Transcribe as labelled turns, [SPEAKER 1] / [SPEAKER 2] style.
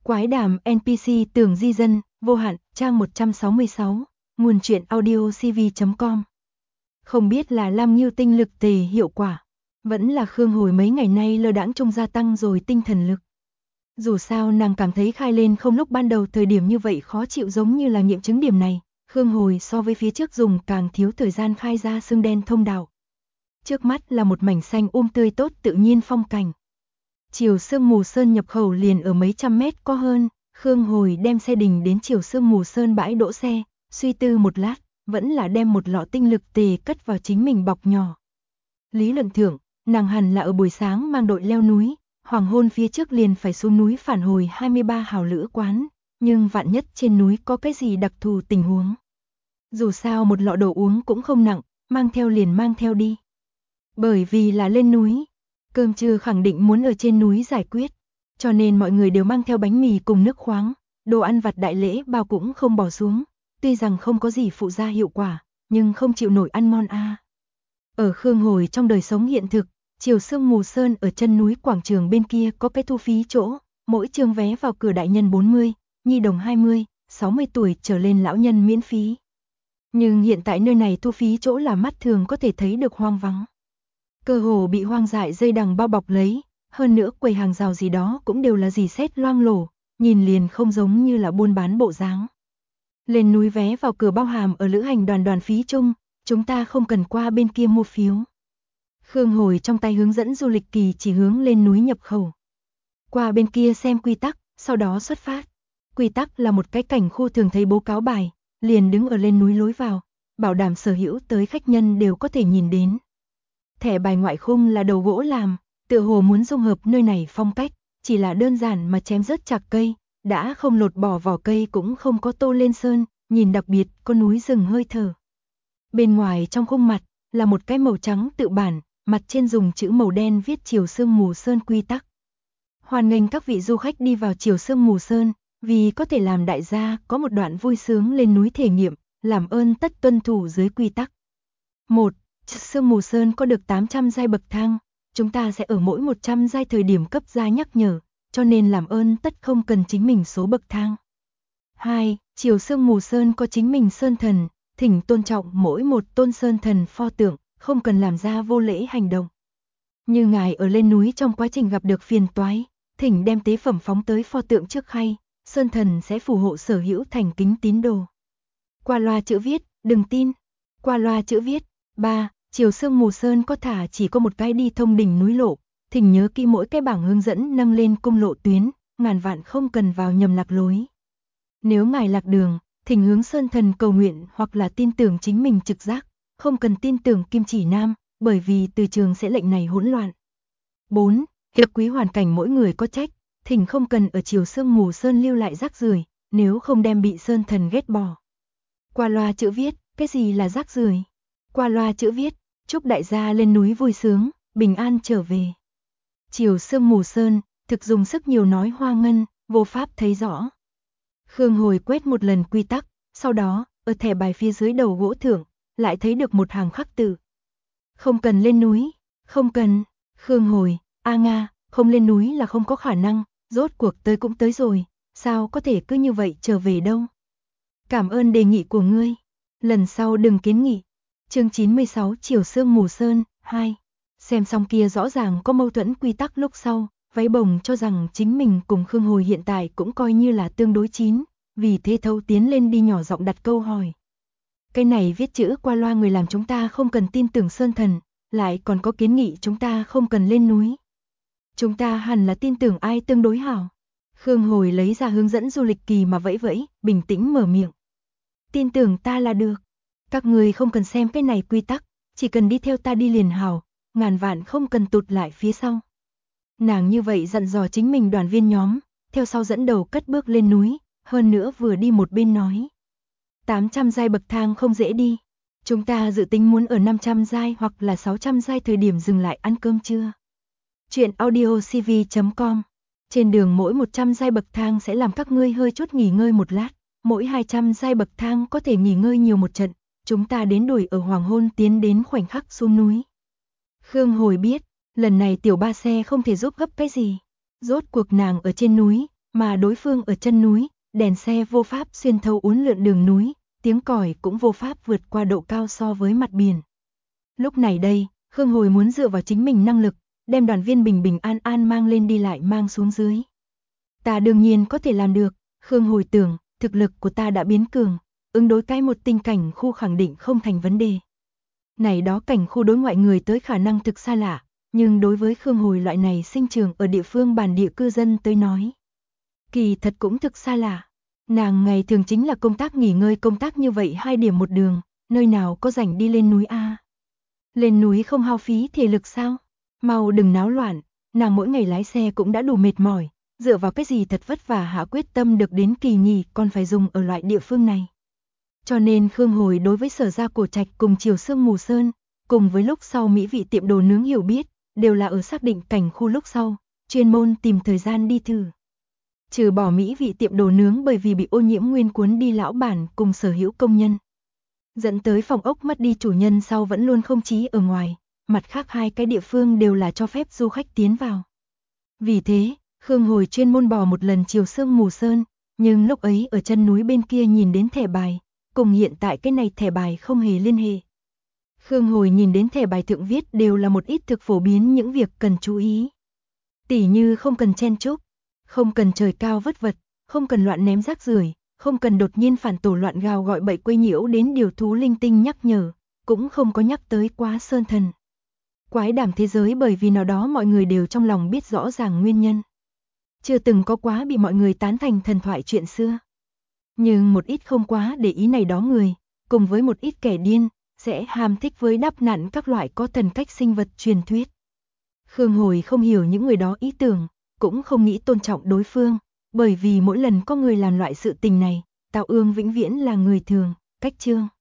[SPEAKER 1] Quái đàm NPC Tường Di Dân, vô hạn, trang 166, nguồn truyện audio cv.com. Không biết là Lam Ngưu tinh lực tề hiệu quả, vẫn là Khương Hồi mấy ngày nay lơ đãng trông gia tăng rồi tinh thần lực. Dù sao nàng cảm thấy khai lên không lúc ban đầu thời điểm như vậy khó chịu, giống như là nghiệm chứng điểm này, Khương Hồi so với phía trước dùng càng thiếu thời gian khai ra xương đen thông đạo. Trước mắt là một mảnh xanh tươi tốt tự nhiên phong cảnh. Chiều Sương Mù Sơn nhập khẩu liền ở mấy trăm mét có hơn, Khương Hồi đem xe đình đến Chiều Sương Mù Sơn bãi đỗ xe, suy tư một lát, vẫn là đem một lọ tinh lực tề cất vào chính mình bọc nhỏ. Lý luận thượng, nàng hẳn là ở buổi sáng mang đội leo núi, hoàng hôn phía trước liền phải xuống núi phản hồi 23 hào lữ quán, nhưng vạn nhất trên núi có cái gì đặc thù tình huống. Dù sao một lọ đồ uống cũng không nặng, mang theo liền mang theo đi. Bởi vì là lên núi, cơm trưa khẳng định muốn ở trên núi giải quyết, cho nên mọi người đều mang theo bánh mì cùng nước khoáng, đồ ăn vặt đại lễ bao cũng không bỏ xuống, tuy rằng không có gì phụ gia hiệu quả, nhưng không chịu nổi ăn ngon a. Ở Khương Hồi trong đời sống hiện thực, Chiều Sương Mù Sơn ở chân núi quảng trường bên kia có cái thu phí chỗ, mỗi trường vé vào cửa đại nhân 40, nhi đồng 20, 60 tuổi trở lên lão nhân miễn phí. Nhưng hiện tại nơi này thu phí chỗ là mắt thường có thể thấy được hoang vắng. Cơ hồ bị hoang dại dây đằng bao bọc lấy, hơn nữa quầy hàng rào gì đó cũng đều là dì xét loang lổ, nhìn liền không giống như là buôn bán bộ dáng. Lên núi vé vào cửa bao hàm ở lữ hành đoàn phí chung, chúng ta không cần qua bên kia mua phiếu. Khương Hồi trong tay hướng dẫn du lịch kỳ chỉ hướng lên núi nhập khẩu. Qua bên kia xem quy tắc, sau đó xuất phát. Quy tắc là một cái cảnh khu thường thấy bố cáo bài, liền đứng ở lên núi lối vào, bảo đảm sở hữu tới khách nhân đều có thể nhìn đến. Thẻ bài ngoại khung là đầu gỗ làm, tựa hồ muốn dung hợp nơi này phong cách, chỉ là đơn giản mà chém rớt chạc cây, đã không lột bỏ vỏ cây cũng không có tô lên sơn, nhìn đặc biệt có núi rừng hơi thở. Bên ngoài trong khung mặt là một cái màu trắng tự bản, mặt trên dùng chữ màu đen viết Chiều Sương Mù Sơn quy tắc. Hoan nghênh các vị du khách đi vào Chiều Sương Mù Sơn, vì có thể làm đại gia có một đoạn vui sướng lên núi thể nghiệm, làm ơn tất tuân thủ dưới quy tắc. 1. Sương Mù Sơn có được 800 giai bậc thang, chúng ta sẽ ở mỗi 100 giai thời điểm cấp ra nhắc nhở, cho nên làm ơn tất không cần chính mình số bậc thang. 2. Chiều Sương Mù Sơn có chính mình sơn thần, thỉnh tôn trọng mỗi một tôn sơn thần pho tượng, không cần làm ra vô lễ hành động. Như ngài ở lên núi trong quá trình gặp được phiền toái, thỉnh đem tế phẩm phóng tới pho tượng trước khay, sơn thần sẽ phù hộ sở hữu thành kính tín đồ. Qua loa chữ viết, đừng tin. Qua loa chữ viết. 3. Chiều Sương Mù Sơn có thả chỉ có một cái đi thông đỉnh núi lộ, thỉnh nhớ kỹ mỗi cái bảng hướng dẫn nâng lên cung lộ tuyến, ngàn vạn không cần vào nhầm lạc lối. Nếu ngài lạc đường, thỉnh hướng sơn thần cầu nguyện hoặc là tin tưởng chính mình trực giác, không cần tin tưởng kim chỉ nam, bởi vì từ trường sẽ lệnh này hỗn loạn. 4. Hiệp quý hoàn cảnh mỗi người có trách, thỉnh không cần ở Chiều Sương Mù Sơn lưu lại rác rưởi, nếu không đem bị sơn thần ghét bỏ. Qua loa chữ viết, cái gì là rác rưởi? Qua loa chữ viết, chúc đại gia lên núi vui sướng, bình an trở về. Chiều Sương Mù Sơn, thực dùng sức nhiều nói hoa ngân, vô pháp thấy rõ. Khương Hồi quét một lần quy tắc, sau đó, ở thẻ bài phía dưới đầu gỗ thưởng, lại thấy được một hàng khắc từ. Không cần lên núi, không cần. Khương Hồi, a nga, không lên núi là không có khả năng, rốt cuộc tới cũng tới rồi, sao có thể cứ như vậy trở về đâu. Cảm ơn đề nghị của ngươi, lần sau đừng kiến nghị. Chương 96 Chiều Sương Mù Sơn 2. Xem xong kia rõ ràng có mâu thuẫn quy tắc lúc sau, váy bồng cho rằng chính mình cùng Khương Hồi hiện tại cũng coi như là tương đối chín, vì thế thâu tiến lên đi nhỏ giọng đặt câu hỏi. Cái này viết chữ qua loa người làm chúng ta không cần tin tưởng sơn thần, lại còn có kiến nghị chúng ta không cần lên núi. Chúng ta hẳn là tin tưởng ai tương đối hảo. Khương Hồi lấy ra hướng dẫn du lịch kỳ mà vẫy vẫy, bình tĩnh mở miệng. Tin tưởng ta là được. Các người không cần xem cái này quy tắc, chỉ cần đi theo ta đi liền hảo, ngàn vạn không cần tụt lại phía sau. Nàng như vậy dặn dò chính mình đoàn viên nhóm, theo sau dẫn đầu cất bước lên núi, hơn nữa vừa đi một bên nói. 800 giai bậc thang không dễ đi, chúng ta dự tính muốn ở 500 giai hoặc là 600 giai thời điểm dừng lại ăn cơm trưa. Chuyện audio cv.com. Trên đường mỗi 100 giai bậc thang sẽ làm các ngươi hơi chút nghỉ ngơi một lát, mỗi 200 giai bậc thang có thể nghỉ ngơi nhiều một trận. Chúng ta đến đuổi ở hoàng hôn tiến đến khoảnh khắc xuống núi. Khương Hồi biết, lần này tiểu ba xe không thể giúp gấp cái gì. Rốt cuộc nàng ở trên núi, mà đối phương ở chân núi, đèn xe vô pháp xuyên thấu uốn lượn đường núi, tiếng còi cũng vô pháp vượt qua độ cao so với mặt biển. Lúc này đây, Khương Hồi muốn dựa vào chính mình năng lực, đem đoàn viên bình bình an an mang lên đi lại mang xuống dưới. Ta đương nhiên có thể làm được, Khương Hồi tưởng, thực lực của ta đã biến cường, ứng đối cái một tinh cảnh khu khẳng định không thành vấn đề. Này đó cảnh khu đối ngoại người tới khả năng thực xa lạ, nhưng đối với Khương Hồi loại này sinh trưởng ở địa phương bản địa cư dân tới nói, kỳ thật cũng thực xa lạ. Nàng ngày thường chính là công tác nghỉ ngơi công tác như vậy 2 điểm một đường, nơi nào có rảnh đi lên núi a? Lên núi không hao phí thể lực sao? Mau đừng náo loạn, nàng mỗi ngày lái xe cũng đã đủ mệt mỏi, dựa vào cái gì thật vất vả hạ quyết tâm được đến kỳ nghỉ còn phải dùng ở loại địa phương này. Cho nên Khương Hồi đối với Sở Gia Cổ Trạch cùng Triều Sương Mù Sơn, cùng với lúc sau mỹ vị tiệm đồ nướng hiểu biết, đều là ở xác định cảnh khu lúc sau, chuyên môn tìm thời gian đi thử. Trừ bỏ mỹ vị tiệm đồ nướng bởi vì bị ô nhiễm nguyên cuốn đi lão bản cùng sở hữu công nhân, dẫn tới phòng ốc mất đi chủ nhân sau vẫn luôn không chí ở ngoài, mặt khác 2 cái địa phương đều là cho phép du khách tiến vào. Vì thế, Khương Hồi chuyên môn bò một lần Triều Sương Mù Sơn, nhưng lúc ấy ở chân núi bên kia nhìn đến thẻ bài, cùng hiện tại cái này thẻ bài không hề liên hệ. Khương Hồi nhìn đến thẻ bài thượng viết đều là một ít thực phổ biến những việc cần chú ý. Tỉ như không cần chen chúc, không cần trời cao vất vật, không cần loạn ném rác rưởi, không cần đột nhiên phản tổ loạn gào gọi bậy quấy nhiễu đến điều thú linh tinh nhắc nhở, cũng không có nhắc tới quá sơn thần. Quái đàm thế giới bởi vì nào đó mọi người đều trong lòng biết rõ ràng nguyên nhân. Chưa từng có quá bị mọi người tán thành thần thoại chuyện xưa. Nhưng một ít không quá để ý này đó người, cùng với một ít kẻ điên, sẽ ham thích với đắp nặn các loại có thần cách sinh vật truyền thuyết. Khương Hồi không hiểu những người đó ý tưởng, cũng không nghĩ tôn trọng đối phương, bởi vì mỗi lần có người làm loại sự tình này, Tào Ương vĩnh viễn là người thường, cách chương.